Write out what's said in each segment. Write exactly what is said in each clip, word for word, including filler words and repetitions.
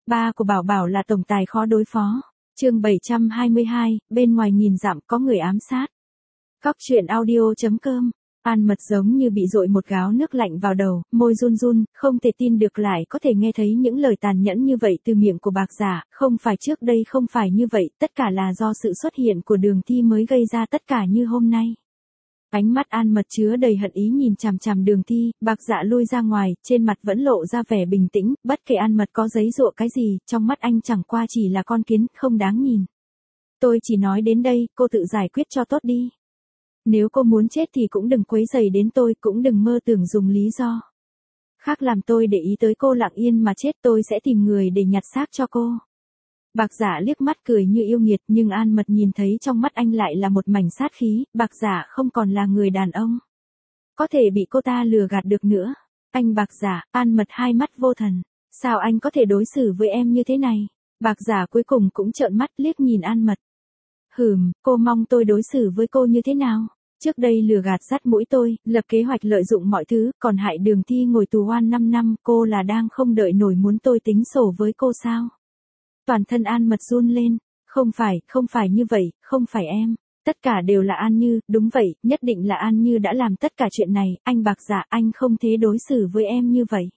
Ba của Bảo Bảo là tổng tài khó đối phó. Chương bảy trăm hai mươi hai, bên ngoài nghìn dặm có người ám sát. Góc truyện audio chấm com. An Mật giống như bị dội một gáo nước lạnh vào đầu, môi run run, không thể tin được lại có thể nghe thấy những lời tàn nhẫn như vậy từ miệng của Bạc Giả, không phải trước đây không phải như vậy, tất cả là do sự xuất hiện của Đường Thi mới gây ra tất cả như hôm nay. Ánh mắt An Mật chứa đầy hận ý nhìn chằm chằm Đường Thi, Bạc Dạ lui ra ngoài, trên mặt vẫn lộ ra vẻ bình tĩnh, bất kể An Mật có giấy giụa cái gì, trong mắt anh chẳng qua chỉ là con kiến, không đáng nhìn. Tôi chỉ nói đến đây, cô tự giải quyết cho tốt đi. Nếu cô muốn chết thì cũng đừng quấy rầy đến tôi, cũng đừng mơ tưởng dùng lý do khác làm tôi để ý tới cô lặng yên mà chết, tôi sẽ tìm người để nhặt xác cho cô. Bạc Giả liếc mắt cười như yêu nghiệt, nhưng An Mật nhìn thấy trong mắt anh lại là một mảnh sát khí, Bạc Giả không còn là người đàn ông có thể bị cô ta lừa gạt được nữa. Anh Bạc Giả, An Mật hai mắt vô thần, sao anh có thể đối xử với em như thế này? Bạc Giả cuối cùng cũng trợn mắt liếc nhìn An Mật. Hừm, cô mong tôi đối xử với cô như thế nào? Trước đây lừa gạt dắt mũi tôi, lập kế hoạch lợi dụng mọi thứ, còn hại Đường Thi ngồi tù oan năm năm, cô là đang không đợi nổi muốn tôi tính sổ với cô sao? Toàn thân An Mật run lên, không phải, không phải như vậy, không phải em, tất cả đều là An Như, đúng vậy, nhất định là An Như đã làm tất cả chuyện này, anh Bạc Giả, anh không thế đối xử với em như vậy.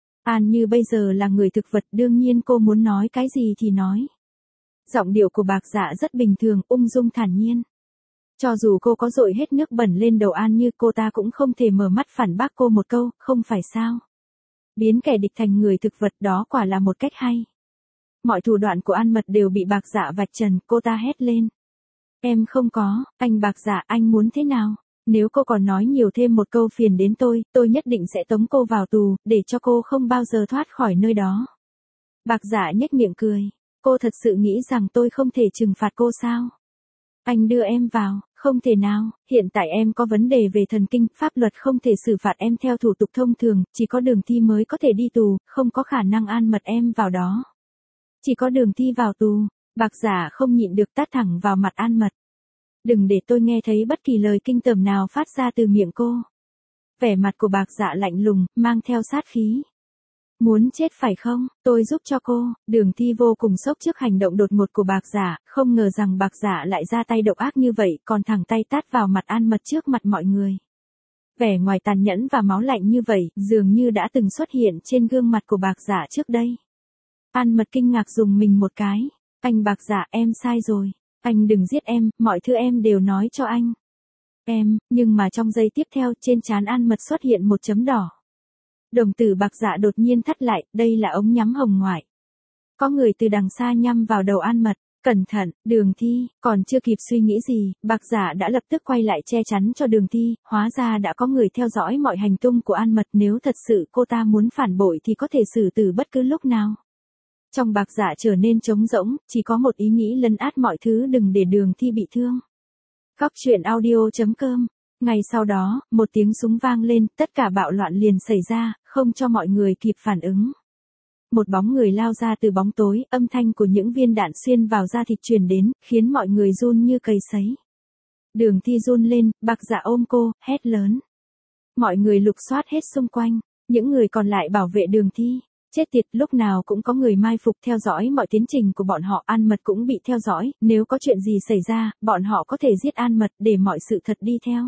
An Như bây giờ là người thực vật, đương nhiên cô muốn nói cái gì thì nói. Giọng điệu của Bạc Giả rất bình thường, ung dung thản nhiên. Cho dù cô có dội hết nước bẩn lên đầu An Như, cô ta cũng không thể mở mắt phản bác cô một câu, không phải sao? Biến kẻ địch thành người thực vật, đó quả là một cách hay. Mọi thủ đoạn của An Mật đều bị Bạc Giả vạch trần, cô ta hét lên. Em không có, anh Bạc Giả, anh muốn thế nào? Nếu cô còn nói nhiều thêm một câu phiền đến tôi, tôi nhất định sẽ tống cô vào tù, để cho cô không bao giờ thoát khỏi nơi đó. Bạc Giả nhếch miệng cười. Cô thật sự nghĩ rằng tôi không thể trừng phạt cô sao? Anh đưa em vào, không thể nào, hiện tại em có vấn đề về thần kinh, pháp luật không thể xử phạt em theo thủ tục thông thường, chỉ có Đường Thi mới có thể đi tù, không có khả năng An Mật em vào đó. Chỉ có Đường Thi vào tù, Bạc Giả không nhịn được tát thẳng vào mặt An Mật. Đừng để tôi nghe thấy bất kỳ lời kinh tởm nào phát ra từ miệng cô. Vẻ mặt của Bạc Giả lạnh lùng, mang theo sát khí. Muốn chết phải không, tôi giúp cho cô. Đường Thi vô cùng sốc trước hành động đột ngột của Bạc Giả, không ngờ rằng Bạc Giả lại ra tay độc ác như vậy, còn thẳng tay tát vào mặt An Mật trước mặt mọi người. Vẻ ngoài tàn nhẫn và máu lạnh như vậy, dường như đã từng xuất hiện trên gương mặt của Bạc Giả trước đây. An Mật kinh ngạc dùng mình một cái. Anh Bạc Giả, em sai rồi. Anh đừng giết em, mọi thứ em đều nói cho anh. Em, nhưng mà trong giây tiếp theo, trên trán An Mật xuất hiện một chấm đỏ. Đồng tử Bạc Giả đột nhiên thắt lại, đây là ống nhắm hồng ngoại. Có người từ đằng xa nhắm vào đầu An Mật. Cẩn thận, Đường Thi, còn chưa kịp suy nghĩ gì, Bạc Giả đã lập tức quay lại che chắn cho Đường Thi, hóa ra đã có người theo dõi mọi hành tung của An Mật, nếu thật sự cô ta muốn phản bội thì có thể xử tử bất cứ lúc nào. Trong Bạc Giả trở nên trống rỗng, chỉ có một ý nghĩ lấn át mọi thứ, đừng để Đường Thi bị thương. Góc truyện audio chấm com. Ngay sau đó, một tiếng súng vang lên, tất cả bạo loạn liền xảy ra, không cho mọi người kịp phản ứng. Một bóng người lao ra từ bóng tối, âm thanh của những viên đạn xuyên vào da thịt truyền đến, khiến mọi người run như cầy sấy. Đường Thi run lên, Bạc Giả ôm cô, hét lớn. Mọi người lục soát hết xung quanh, những người còn lại bảo vệ Đường Thi. Chết tiệt, lúc nào cũng có người mai phục theo dõi mọi tiến trình của bọn họ, An Mật cũng bị theo dõi, nếu có chuyện gì xảy ra, bọn họ có thể giết An Mật để mọi sự thật đi theo.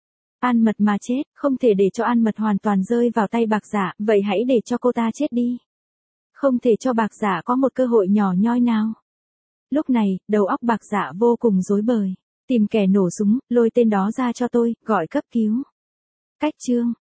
An Mật mà chết, không thể để cho An Mật hoàn toàn rơi vào tay Bạc Giả, vậy hãy để cho cô ta chết đi. Không thể cho Bạc Giả có một cơ hội nhỏ nhoi nào. Lúc này, đầu óc Bạc Giả vô cùng rối bời. Tìm kẻ nổ súng, lôi tên đó ra cho tôi, gọi cấp cứu. Cách chương.